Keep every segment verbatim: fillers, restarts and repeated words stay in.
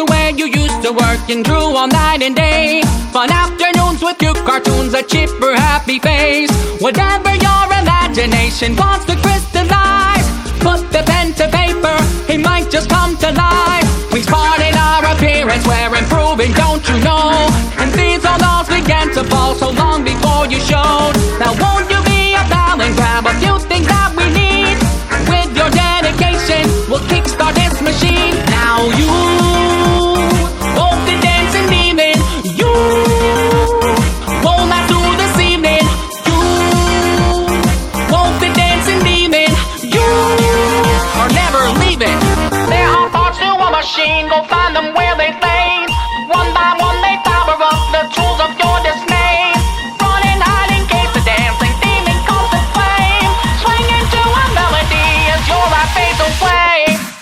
the way you used to work and drew all night and day. Fun afternoons with cute cartoons, a chipper happy face. Whatever your imagination wants to crystallize, put the pen to paper, it might just come to life. We spotted our appearance, we're improving, don't you know? And these all laws began to fall so long before you showed. Now won't you be a pal and grab a few things that we need? With your dedication, we'll kickstart this machine. Now you won't be dancing demon, you won't last through this evening. You won't be dancing demon, you are never leaving. There are parts to a machine, go find them where they lay. One by one they power up the tools of your dismay. Run and hide in case the dancing demon comes to flame. Swing into a melody as your life fades away.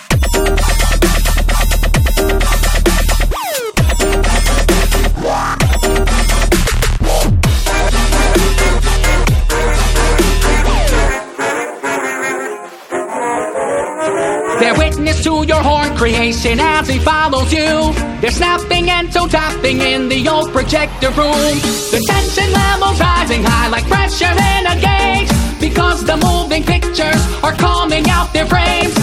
Bear witness to your horn creation as he follows you. They're snapping and toe tapping in the old projector room. The tension levels rising high like pressure in a gauge, because the moving pictures are calming out their frames.